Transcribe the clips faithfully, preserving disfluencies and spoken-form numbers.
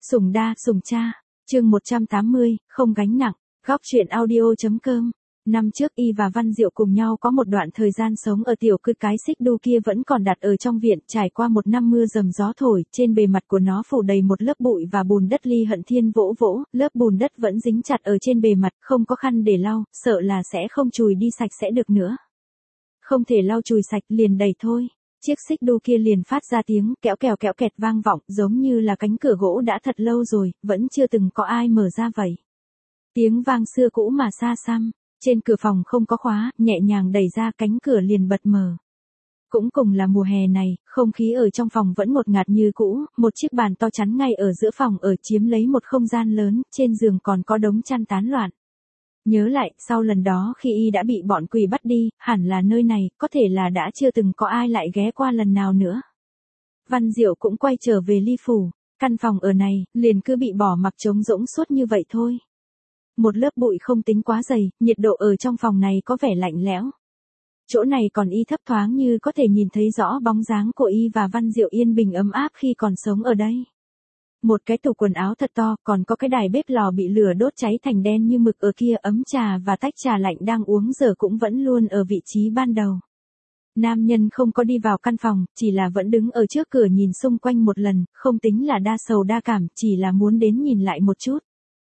Sủng đa, sủng cha. Chương một trăm tám mươi, không gánh nặng. Góc truyện audio.com. Năm trước Y và Văn Diệu cùng nhau có một đoạn thời gian sống ở tiểu cư cái xích đu kia vẫn còn đặt ở trong viện, trải qua một năm mưa dầm gió thổi, trên bề mặt của nó phủ đầy một lớp bụi và bùn đất. Ly Hận Thiên vỗ vỗ, lớp bùn đất vẫn dính chặt ở trên bề mặt, không có khăn để lau, sợ là sẽ không chùi đi sạch sẽ được nữa. Không thể lau chùi sạch, liền đẩy thôi. Chiếc xích đu kia liền phát ra tiếng kẽo kèo kẽo kẹt vang vọng, giống như là cánh cửa gỗ đã thật lâu rồi, vẫn chưa từng có ai mở ra vậy. Tiếng vang xưa cũ mà xa xăm, trên cửa phòng không có khóa, nhẹ nhàng đẩy ra cánh cửa liền bật mở. Cũng cùng là mùa hè này, không khí ở trong phòng vẫn ngột ngạt như cũ, một chiếc bàn to chắn ngay ở giữa phòng ở chiếm lấy một không gian lớn, trên giường còn có đống chăn tán loạn. Nhớ lại, sau lần đó khi Y đã bị bọn quỷ bắt đi, hẳn là nơi này, có thể là đã chưa từng có ai lại ghé qua lần nào nữa. Văn Diệu cũng quay trở về Ly Phủ, căn phòng ở này, liền cứ bị bỏ mặc trống rỗng suốt như vậy thôi. Một lớp bụi không tính quá dày, nhiệt độ ở trong phòng này có vẻ lạnh lẽo. Chỗ này còn Y thấp thoáng như có thể nhìn thấy rõ bóng dáng của Y và Văn Diệu yên bình ấm áp khi còn sống ở đây. Một cái tủ quần áo thật to, còn có cái đài bếp lò bị lửa đốt cháy thành đen như mực ở kia, ấm trà và tách trà lạnh đang uống giờ cũng vẫn luôn ở vị trí ban đầu. Nam nhân không có đi vào căn phòng, chỉ là vẫn đứng ở trước cửa nhìn xung quanh một lần, không tính là đa sầu đa cảm, chỉ là muốn đến nhìn lại một chút.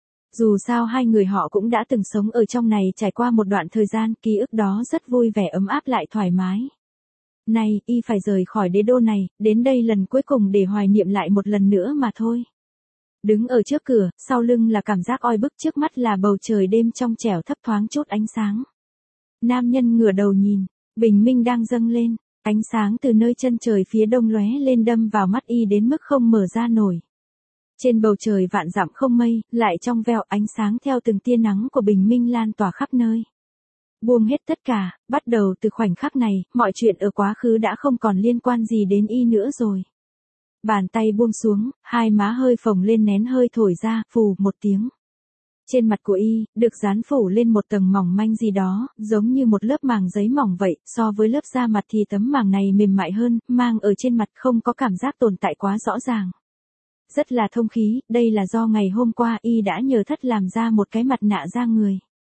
Dù sao hai người họ cũng đã từng sống ở trong này trải qua một đoạn thời gian, ký ức đó rất vui vẻ ấm áp lại thoải mái. Này, Y phải rời khỏi đế đô này, đến đây lần cuối cùng để hoài niệm lại một lần nữa mà thôi. Đứng ở trước cửa, sau lưng là cảm giác oi bức, trước mắt là bầu trời đêm trong trẻo thấp thoáng chút ánh sáng. Nam nhân ngửa đầu nhìn, bình minh đang dâng lên, ánh sáng từ nơi chân trời phía đông lóe lên đâm vào mắt Y đến mức không mở ra nổi. Trên bầu trời vạn dặm không mây, lại trong veo ánh sáng theo từng tia nắng của bình minh lan tỏa khắp nơi. Buông hết tất cả, bắt đầu từ khoảnh khắc này, mọi chuyện ở quá khứ đã không còn liên quan gì đến Y nữa rồi. Bàn tay buông xuống, hai má hơi phồng lên nén hơi thổi ra, phù một tiếng. Trên mặt của Y, được dán phủ lên một tầng mỏng manh gì đó, giống như một lớp màng giấy mỏng vậy, so với lớp da mặt thì tấm màng này mềm mại hơn, mang ở trên mặt không có cảm giác tồn tại quá rõ ràng. Rất là thông khí, đây là do ngày hôm qua Y đã nhờ thất làm ra một cái mặt nạ da người.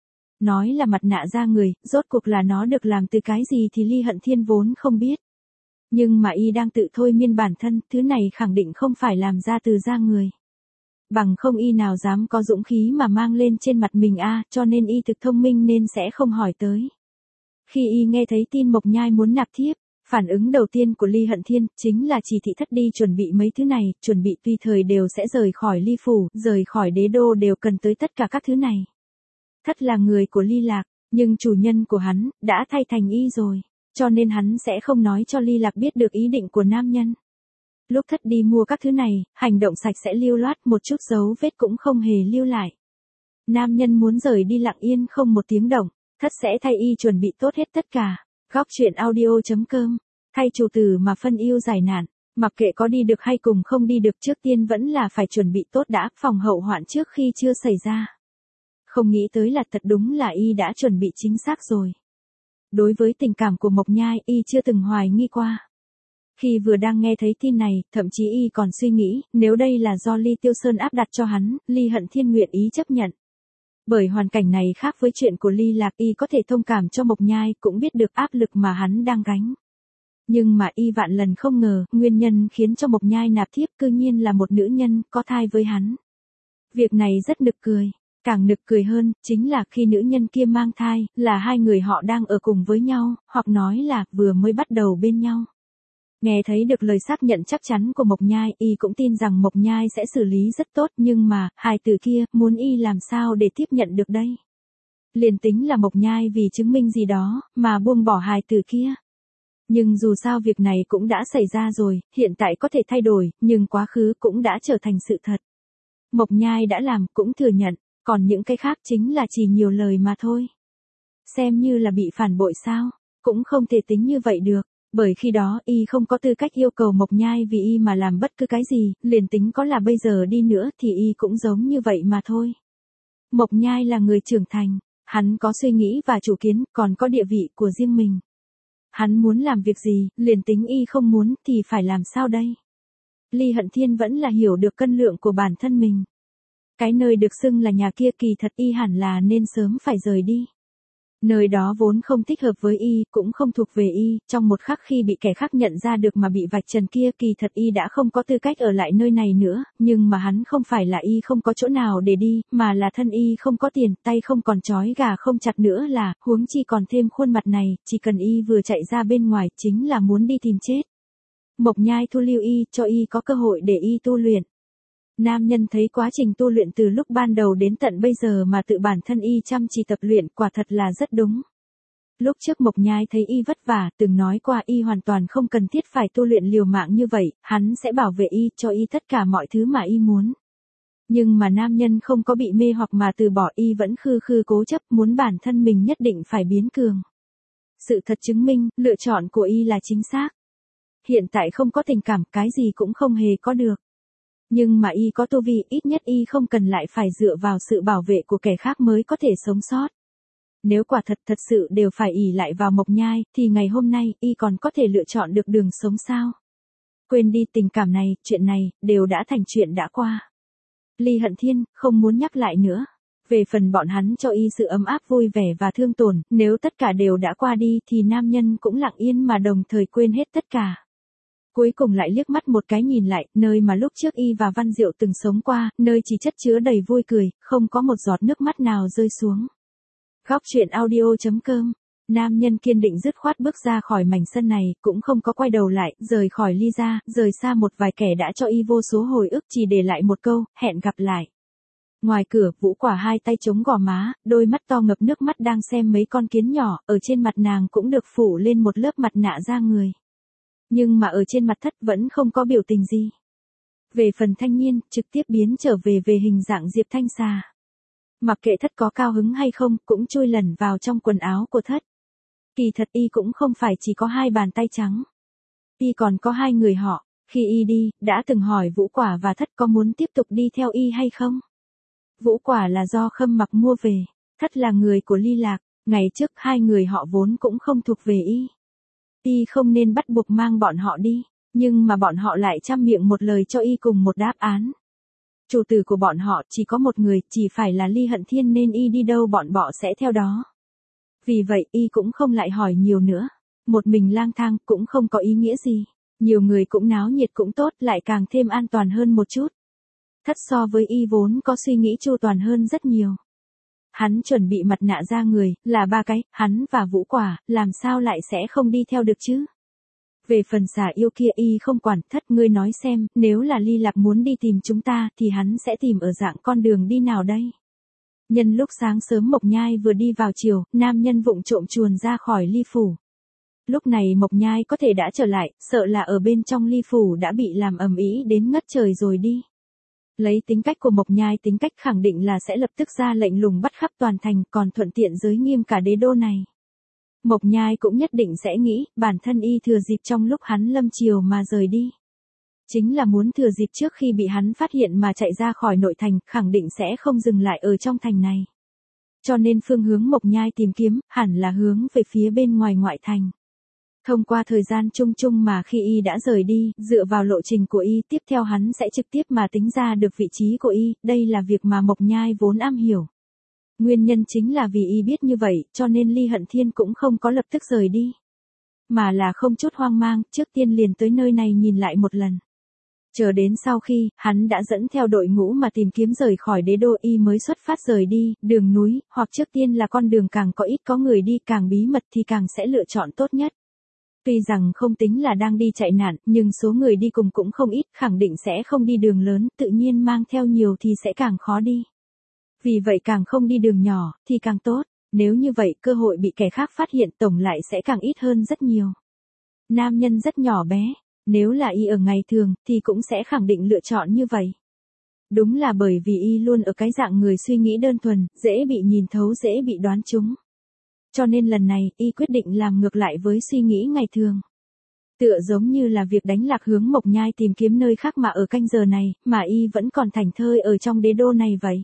Nói là mặt nạ da người, rốt cuộc là nó được làm từ cái gì thì Ly Hận Thiên vốn không biết. Nhưng mà Y đang tự thôi miên bản thân, thứ này khẳng định không phải làm ra từ da người. Bằng không Y nào dám có dũng khí mà mang lên trên mặt mình a, à, cho nên Y thực thông minh nên sẽ không hỏi tới. Khi Y nghe thấy tin Mộc Nhai muốn nạp thiếp, phản ứng đầu tiên của Ly Hận Thiên chính là chỉ thị thất đi chuẩn bị mấy thứ này, chuẩn bị tùy thời đều sẽ rời khỏi Ly Phủ, rời khỏi đế đô đều cần tới tất cả các thứ này. Thất là người của Ly Lạc, nhưng chủ nhân của hắn đã thay thành Y rồi, cho nên hắn sẽ không nói cho Ly Lạc biết được ý định của nam nhân. Lúc thất đi mua các thứ này, hành động sạch sẽ lưu loát, một chút dấu vết cũng không hề lưu lại. Nam nhân muốn rời đi lặng yên không một tiếng động, thất sẽ thay Y chuẩn bị tốt hết tất cả. Góc truyện audio.com, thay chủ tử mà phân yêu giải nạn, mặc kệ có đi được hay cùng không đi được, trước tiên vẫn là phải chuẩn bị tốt đã, phòng hậu hoạn trước khi chưa xảy ra. Không nghĩ tới là thật đúng là Y đã chuẩn bị chính xác rồi. Đối với tình cảm của Mộc Nhai, Y chưa từng hoài nghi qua. Khi vừa đang nghe thấy tin này, thậm chí Y còn suy nghĩ, nếu đây là do Ly Tiêu Sơn áp đặt cho hắn, Ly Hận Thiên nguyện ý chấp nhận. Bởi hoàn cảnh này khác với chuyện của Ly Lạc, Y có thể thông cảm cho Mộc Nhai, cũng biết được áp lực mà hắn đang gánh. Nhưng mà Y vạn lần không ngờ, nguyên nhân khiến cho Mộc Nhai nạp thiếp cư nhiên là một nữ nhân có thai với hắn. Việc này rất nực cười, càng nực cười hơn, chính là khi nữ nhân kia mang thai, là hai người họ đang ở cùng với nhau, hoặc nói là vừa mới bắt đầu bên nhau. Nghe thấy được lời xác nhận chắc chắn của Mộc Nhai, Y cũng tin rằng Mộc Nhai sẽ xử lý rất tốt, nhưng mà, hài tử kia, muốn Y làm sao để tiếp nhận được đây? Liền tính là Mộc Nhai vì chứng minh gì đó, mà buông bỏ hài tử kia. Nhưng dù sao việc này cũng đã xảy ra rồi, hiện tại có thể thay đổi, nhưng quá khứ cũng đã trở thành sự thật. Mộc Nhai đã làm, cũng thừa nhận, còn những cái khác chính là chỉ nhiều lời mà thôi. Xem như là bị phản bội sao, cũng không thể tính như vậy được. Bởi khi đó Y không có tư cách yêu cầu Mộc Nhai vì Y mà làm bất cứ cái gì, liền tính có là bây giờ đi nữa thì Y cũng giống như vậy mà thôi. Mộc Nhai là người trưởng thành, hắn có suy nghĩ và chủ kiến, còn có địa vị của riêng mình. Hắn muốn làm việc gì, liền tính Y không muốn thì phải làm sao đây? Ly Hận Thiên vẫn là hiểu được cân lượng của bản thân mình. Cái nơi được xưng là nhà kia kỳ thật y hẳn là nên sớm phải rời đi. Nơi đó vốn không thích hợp với y, cũng không thuộc về y, trong một khắc khi bị kẻ khác nhận ra được mà bị vạch trần kia kỳ thật y đã không có tư cách ở lại nơi này nữa, nhưng mà hắn không phải là y không có chỗ nào để đi, mà là thân y không có tiền, tay không còn trói gà không chặt nữa là, huống chi còn thêm khuôn mặt này, chỉ cần y vừa chạy ra bên ngoài chính là muốn đi tìm chết. Mộc Nhai thu lưu y, cho y có cơ hội để y tu luyện. Nam nhân thấy quá trình tu luyện từ lúc ban đầu đến tận bây giờ mà tự bản thân y chăm chỉ tập luyện quả thật là rất đúng. Lúc trước Mộc Nhai thấy y vất vả, từng nói qua y hoàn toàn không cần thiết phải tu luyện liều mạng như vậy, hắn sẽ bảo vệ y, cho y tất cả mọi thứ mà y muốn. Nhưng mà nam nhân không có bị mê hoặc mà từ bỏ, y vẫn khư khư cố chấp muốn bản thân mình nhất định phải biến cường. Sự thật chứng minh, lựa chọn của y là chính xác. Hiện tại không có tình cảm, cái gì cũng không hề có được. Nhưng mà y có tu vi, ít nhất y không cần lại phải dựa vào sự bảo vệ của kẻ khác mới có thể sống sót. Nếu quả thật thật sự đều phải ỷ lại vào Mộc Nhai, thì ngày hôm nay, y còn có thể lựa chọn được đường sống sao? Quên đi tình cảm này, chuyện này, đều đã thành chuyện đã qua. Ly Hận Thiên, không muốn nhắc lại nữa. Về phần bọn hắn cho y sự ấm áp vui vẻ và thương tổn, nếu tất cả đều đã qua đi thì nam nhân cũng lặng yên mà đồng thời quên hết tất cả. Cuối cùng lại liếc mắt một cái nhìn lại, nơi mà lúc trước y và Văn Diệu từng sống qua, nơi chỉ chất chứa đầy vui cười, không có một giọt nước mắt nào rơi xuống. Góc truyện audio chấm com. Nam nhân kiên định dứt khoát bước ra khỏi mảnh sân này, cũng không có quay đầu lại, rời khỏi Ly gia, rời xa một vài kẻ đã cho y vô số hồi ức, chỉ để lại một câu, hẹn gặp lại. Ngoài cửa, Vũ Quả hai tay chống gò má, đôi mắt to ngập nước mắt đang xem mấy con kiến nhỏ, ở trên mặt nàng cũng được phủ lên một lớp mặt nạ da người. Nhưng mà ở trên mặt Thất vẫn không có biểu tình gì. Về phần Thanh Nhiên, trực tiếp biến trở về về hình dạng Diệp Thanh Xà. Mặc kệ Thất có cao hứng hay không, cũng chui lẩn vào trong quần áo của Thất. Kỳ thật y cũng không phải chỉ có hai bàn tay trắng. Y còn có hai người họ, khi y đi, đã từng hỏi Vũ Quả và Thất có muốn tiếp tục đi theo y hay không. Vũ Quả là do Khâm Mặc mua về, Thất là người của Ly Lạc, ngày trước hai người họ vốn cũng không thuộc về y. Y không nên bắt buộc mang bọn họ đi, nhưng mà bọn họ lại trăm miệng một lời cho y cùng một đáp án. Chủ tử của bọn họ chỉ có một người, chỉ phải là Ly Hận Thiên nên y đi đâu bọn bọ sẽ theo đó. Vì vậy y cũng không lại hỏi nhiều nữa, một mình lang thang cũng không có ý nghĩa gì, nhiều người cũng náo nhiệt cũng tốt, lại càng thêm an toàn hơn một chút. Thất so với y vốn có suy nghĩ chu toàn hơn rất nhiều. Hắn chuẩn bị mặt nạ da người, là ba cái, hắn và Vũ Quả, làm sao lại sẽ không đi theo được chứ? Về phần xà yêu kia y không quản, Thất ngươi nói xem, nếu là Ly Lạc muốn đi tìm chúng ta, thì hắn sẽ tìm ở dạng con đường đi nào đây? Nhân lúc sáng sớm Mộc Nhai vừa đi vào chiều, nam nhân vụng trộm chuồn ra khỏi Ly Phủ. Lúc này Mộc Nhai có thể đã trở lại, sợ là ở bên trong Ly Phủ đã bị làm ầm ĩ đến ngất trời rồi đi. Lấy tính cách của Mộc Nhai, tính cách khẳng định là sẽ lập tức ra lệnh lùng bắt khắp toàn thành, còn thuận tiện giới nghiêm cả đế đô này. Mộc Nhai cũng nhất định sẽ nghĩ, bản thân y thừa dịp trong lúc hắn lâm triều mà rời đi. Chính là muốn thừa dịp trước khi bị hắn phát hiện mà chạy ra khỏi nội thành, khẳng định sẽ không dừng lại ở trong thành này. Cho nên phương hướng Mộc Nhai tìm kiếm, hẳn là hướng về phía bên ngoài ngoại thành. Thông qua thời gian chung chung mà khi y đã rời đi, dựa vào lộ trình của y, tiếp theo hắn sẽ trực tiếp mà tính ra được vị trí của y, đây là việc mà Mộc Nhai vốn am hiểu. Nguyên nhân chính là vì y biết như vậy, cho nên Ly Hận Thiên cũng không có lập tức rời đi. Mà là không chút hoang mang, trước tiên liền tới nơi này nhìn lại một lần. Chờ đến sau khi, hắn đã dẫn theo đội ngũ mà tìm kiếm rời khỏi đế đô y mới xuất phát rời đi, đường núi, hoặc trước tiên là con đường càng có ít có người đi càng bí mật thì càng sẽ lựa chọn tốt nhất. Tuy rằng không tính là đang đi chạy nạn, nhưng số người đi cùng cũng không ít, khẳng định sẽ không đi đường lớn, tự nhiên mang theo nhiều thì sẽ càng khó đi. Vì vậy càng không đi đường nhỏ, thì càng tốt, nếu như vậy cơ hội bị kẻ khác phát hiện tổng lại sẽ càng ít hơn rất nhiều. Nam nhân rất nhỏ bé, nếu là y ở ngày thường, thì cũng sẽ khẳng định lựa chọn như vậy. Đúng là bởi vì y luôn ở cái dạng người suy nghĩ đơn thuần, dễ bị nhìn thấu dễ bị đoán trúng. Cho nên lần này, y quyết định làm ngược lại với suy nghĩ ngày thường. Tựa giống như là việc đánh lạc hướng Mộc Nhai tìm kiếm nơi khác mà ở canh giờ này, mà y vẫn còn thảnh thơi ở trong đế đô này vậy.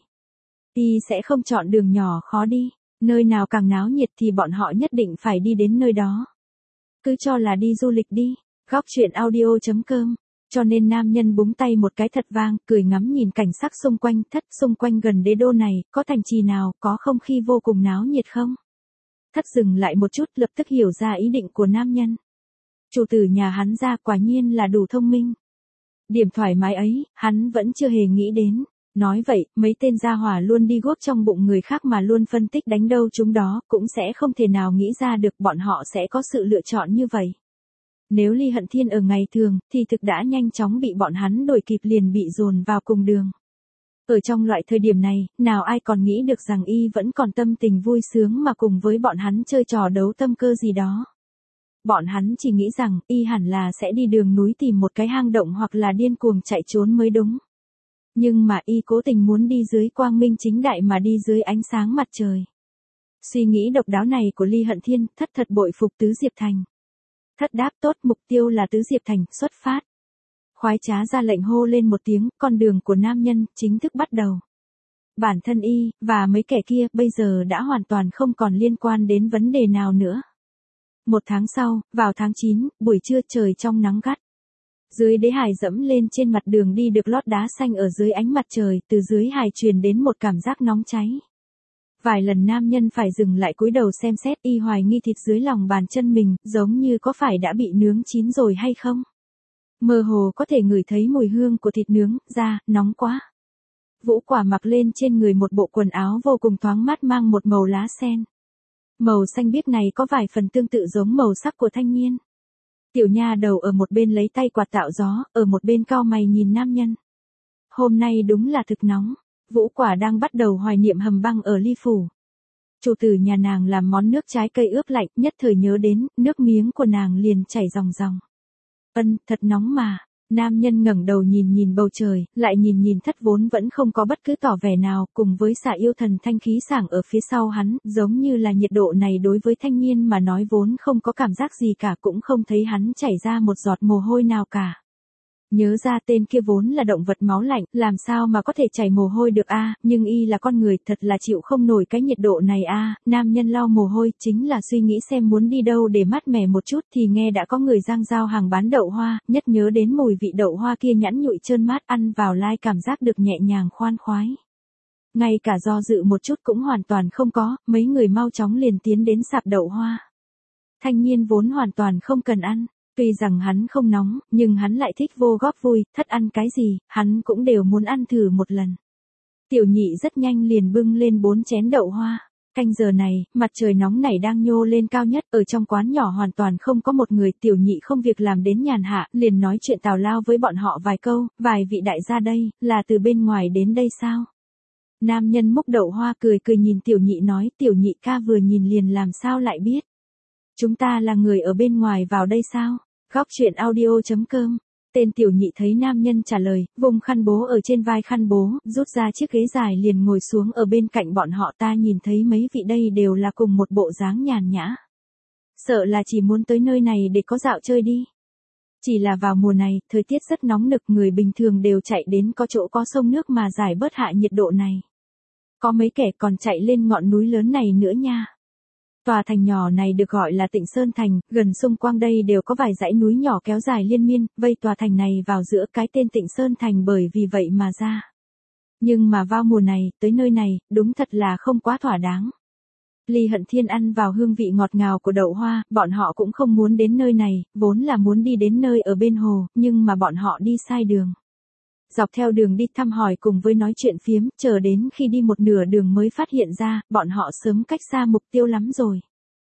Y sẽ không chọn đường nhỏ khó đi, nơi nào càng náo nhiệt thì bọn họ nhất định phải đi đến nơi đó. Cứ cho là đi du lịch đi. Góc truyện audio chấm com Cho nên nam nhân búng tay một cái thật vang, cười ngắm nhìn cảnh sắc xung quanh, thất xung quanh gần đế đô này, có thành trì nào, có không khí vô cùng náo nhiệt không? Thất dừng lại một chút lập tức hiểu ra ý định của nam nhân. Chủ tử nhà hắn ra quả nhiên là đủ thông minh. Điểm thoải mái ấy, hắn vẫn chưa hề nghĩ đến. Nói vậy, mấy tên gia hỏa luôn đi guốc trong bụng người khác mà luôn phân tích đánh đâu chúng đó, cũng sẽ không thể nào nghĩ ra được bọn họ sẽ có sự lựa chọn như vậy. Nếu Ly Hận Thiên ở ngày thường, thì thực đã nhanh chóng bị bọn hắn đuổi kịp liền bị dồn vào cùng đường. Ở trong loại thời điểm này, nào ai còn nghĩ được rằng y vẫn còn tâm tình vui sướng mà cùng với bọn hắn chơi trò đấu tâm cơ gì đó. Bọn hắn chỉ nghĩ rằng, y hẳn là sẽ đi đường núi tìm một cái hang động hoặc là điên cuồng chạy trốn mới đúng. Nhưng mà y cố tình muốn đi dưới quang minh chính đại mà đi dưới ánh sáng mặt trời. Suy nghĩ độc đáo này của Ly Hận Thiên, thất thật bội phục Tứ Diệp Thành. Thất đáp tốt, mục tiêu là Tứ Diệp Thành, xuất phát. Khoái trá ra lệnh hô lên một tiếng, con đường của nam nhân, chính thức bắt đầu. Bản thân y, và mấy kẻ kia, bây giờ đã hoàn toàn không còn liên quan đến vấn đề nào nữa. Một tháng sau, vào tháng chín, buổi trưa trời trong nắng gắt. Dưới đế hải dẫm lên trên mặt đường đi được lót đá xanh ở dưới ánh mặt trời, từ dưới hải truyền đến một cảm giác nóng cháy. Vài lần nam nhân phải dừng lại cúi đầu xem xét, y hoài nghi thịt dưới lòng bàn chân mình, giống như có phải đã bị nướng chín rồi hay không. Mơ hồ có thể ngửi thấy mùi hương của thịt nướng, da, nóng quá. Vũ Quả mặc lên trên người một bộ quần áo vô cùng thoáng mát mang một màu lá sen. Màu xanh biếc này có vài phần tương tự giống màu sắc của thanh niên. Tiểu nha đầu ở một bên lấy tay quạt tạo gió, ở một bên cau mày nhìn nam nhân. Hôm nay đúng là thực nóng. Vũ Quả đang bắt đầu hoài niệm hầm băng ở Ly Phủ. Chủ tử nhà nàng làm món nước trái cây ướp lạnh, nhất thời nhớ đến, nước miếng của nàng liền chảy ròng ròng. Ân, thật nóng mà. Nam nhân ngẩng đầu nhìn nhìn bầu trời, lại nhìn nhìn thất vốn vẫn không có bất cứ tỏ vẻ nào, cùng với xạ yêu thần thanh khí sảng ở phía sau hắn, giống như là nhiệt độ này đối với thanh niên mà nói vốn không có cảm giác gì cả, cũng không thấy hắn chảy ra một giọt mồ hôi nào cả. Nhớ ra tên kia vốn là động vật máu lạnh, làm sao mà có thể chảy mồ hôi được a, nhưng y là con người, thật là chịu không nổi cái nhiệt độ này a. Nam nhân lau mồ hôi, chính là suy nghĩ xem muốn đi đâu để mát mẻ một chút thì nghe đã có người giang giao hàng bán đậu hoa, nhất nhớ đến mùi vị đậu hoa kia nhẵn nhụi trơn mát, ăn vào lai cảm giác được nhẹ nhàng khoan khoái. Ngay cả do dự một chút cũng hoàn toàn không có, mấy người mau chóng liền tiến đến sạp đậu hoa. Thanh niên vốn hoàn toàn không cần ăn. Tuy rằng hắn không nóng, nhưng hắn lại thích vô góp vui, thất ăn cái gì, hắn cũng đều muốn ăn thử một lần. Tiểu nhị rất nhanh liền bưng lên bốn chén đậu hoa. Canh giờ này, mặt trời nóng nảy đang nhô lên cao nhất, ở trong quán nhỏ hoàn toàn không có một người, tiểu nhị không việc làm đến nhàn hạ, liền nói chuyện tào lao với bọn họ vài câu, vài vị đại gia đây, là từ bên ngoài đến đây sao? Nam nhân múc đậu hoa cười cười nhìn tiểu nhị nói, tiểu nhị ca vừa nhìn liền làm sao lại biết? Chúng ta là người ở bên ngoài vào đây sao? Góc truyện audio chấm com. Tên tiểu nhị thấy nam nhân trả lời, vùng khăn bố ở trên vai khăn bố, rút ra chiếc ghế dài liền ngồi xuống ở bên cạnh bọn họ. Ta nhìn thấy mấy vị đây đều là cùng một bộ dáng nhàn nhã. Sợ là chỉ muốn tới nơi này để có dạo chơi đi. Chỉ là vào mùa này, thời tiết rất nóng nực, người bình thường đều chạy đến có chỗ có sông nước mà giải bớt hạ nhiệt độ này. Có mấy kẻ còn chạy lên ngọn núi lớn này nữa nha. Tòa thành nhỏ này được gọi là Tịnh Sơn Thành, gần xung quanh đây đều có vài dãy núi nhỏ kéo dài liên miên, vây tòa thành này vào giữa, cái tên Tịnh Sơn Thành bởi vì vậy mà ra. Nhưng mà vào mùa này, tới nơi này, đúng thật là không quá thỏa đáng. Ly Hận Thiên ăn vào hương vị ngọt ngào của đậu hoa, bọn họ cũng không muốn đến nơi này, vốn là muốn đi đến nơi ở bên hồ, nhưng mà bọn họ đi sai đường. Dọc theo đường đi thăm hỏi cùng với nói chuyện phiếm, chờ đến khi đi một nửa đường mới phát hiện ra, bọn họ sớm cách xa mục tiêu lắm rồi.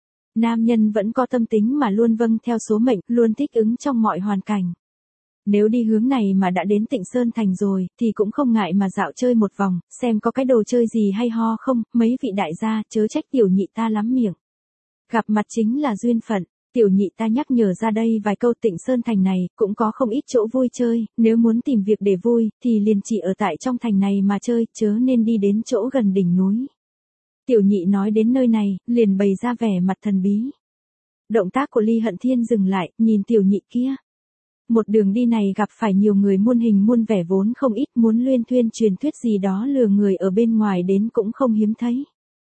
Nam nhân vẫn có tâm tính mà luôn vâng theo số mệnh, luôn thích ứng trong mọi hoàn cảnh. Nếu đi hướng này mà đã đến Tịnh Sơn Thành rồi, thì cũng không ngại mà dạo chơi một vòng, xem có cái đồ chơi gì hay ho không, mấy vị đại gia, chớ trách tiểu nhị ta lắm miệng. Gặp mặt chính là duyên phận. Tiểu nhị ta nhắc nhở ra đây vài câu, Tịnh Sơn Thành này, cũng có không ít chỗ vui chơi, nếu muốn tìm việc để vui, thì liền chỉ ở tại trong thành này mà chơi, chớ nên đi đến chỗ gần đỉnh núi. Tiểu nhị nói đến nơi này, liền bày ra vẻ mặt thần bí. Động tác của Ly Hận Thiên dừng lại, nhìn tiểu nhị kia. Một đường đi này gặp phải nhiều người muôn hình muôn vẻ vốn không ít, muốn luyên thuyên truyền thuyết gì đó lừa người ở bên ngoài đến cũng không hiếm thấy.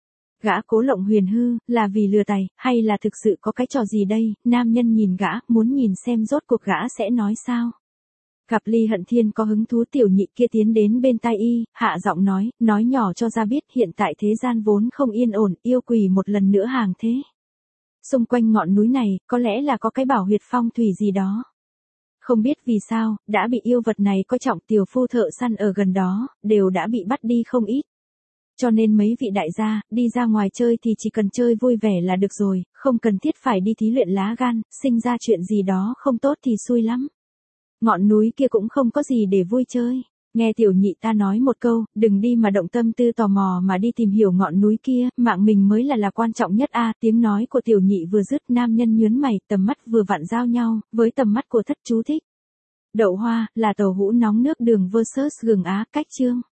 Gã cố lộng huyền hư, là vì lừa tài, hay là thực sự có cái trò gì đây? Nam nhân nhìn gã, muốn nhìn xem rốt cuộc gã sẽ nói sao. Gặp Ly Hận Thiên có hứng thú, tiểu nhị kia tiến đến bên tai y, hạ giọng nói, nói nhỏ cho ra biết hiện tại thế gian vốn không yên ổn, yêu quỷ một lần nữa hàng thế. Xung quanh ngọn núi này, có lẽ là có cái bảo huyệt phong thủy gì đó. Không biết vì sao, đã bị yêu vật này coi trọng, tiểu phu thợ săn ở gần đó, đều đã bị bắt đi không ít. Cho nên mấy vị đại gia, đi ra ngoài chơi thì chỉ cần chơi vui vẻ là được rồi, không cần thiết phải đi thí luyện lá gan, sinh ra chuyện gì đó không tốt thì xui lắm. Ngọn núi kia cũng không có gì để vui chơi. Nghe tiểu nhị ta nói một câu, đừng đi mà động tâm tư tò mò mà đi tìm hiểu ngọn núi kia, mạng mình mới là là quan trọng nhất a. Tiếng nói của tiểu nhị vừa dứt, nam nhân nhướng mày, tầm mắt vừa vặn giao nhau, với tầm mắt của thất chú thích. Đậu hoa, là tàu hũ nóng nước đường versus gừng Á, cách chương.